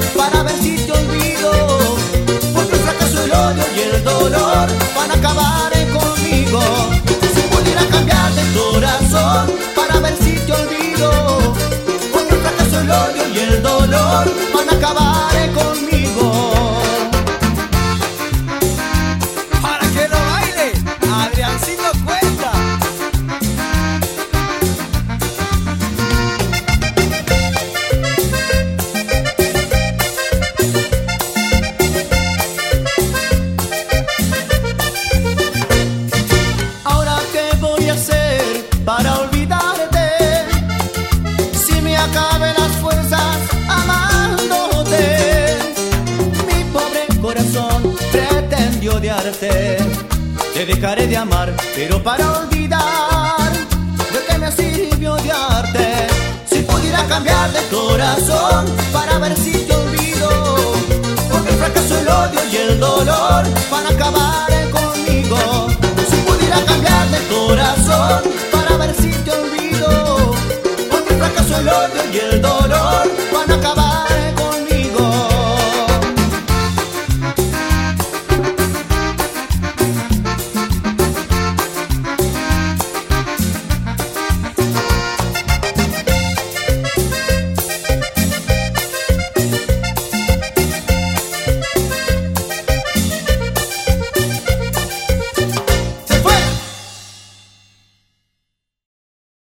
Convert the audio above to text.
para ver si te olvido, porque el fracaso, el odio y el dolor van a acabar conmigo. Si pudiera cambiarte el corazón para ver si te olvido, porque el fracaso, el odio y el dolor van a acabar conmigo. Para que lo baile, Adriancito Cuesta. Ahora qué voy a hacer para olvidarte, si me acaben las fuerzas amándote. Mi pobre corazón pretendió odiarte. Te dejaré de amar, pero para olvidar, ¿de qué me sirvió odiarte? Si pudiera cambiar de corazón para ver si te olvido, porque el fracaso, el odio y el dolor van a acabar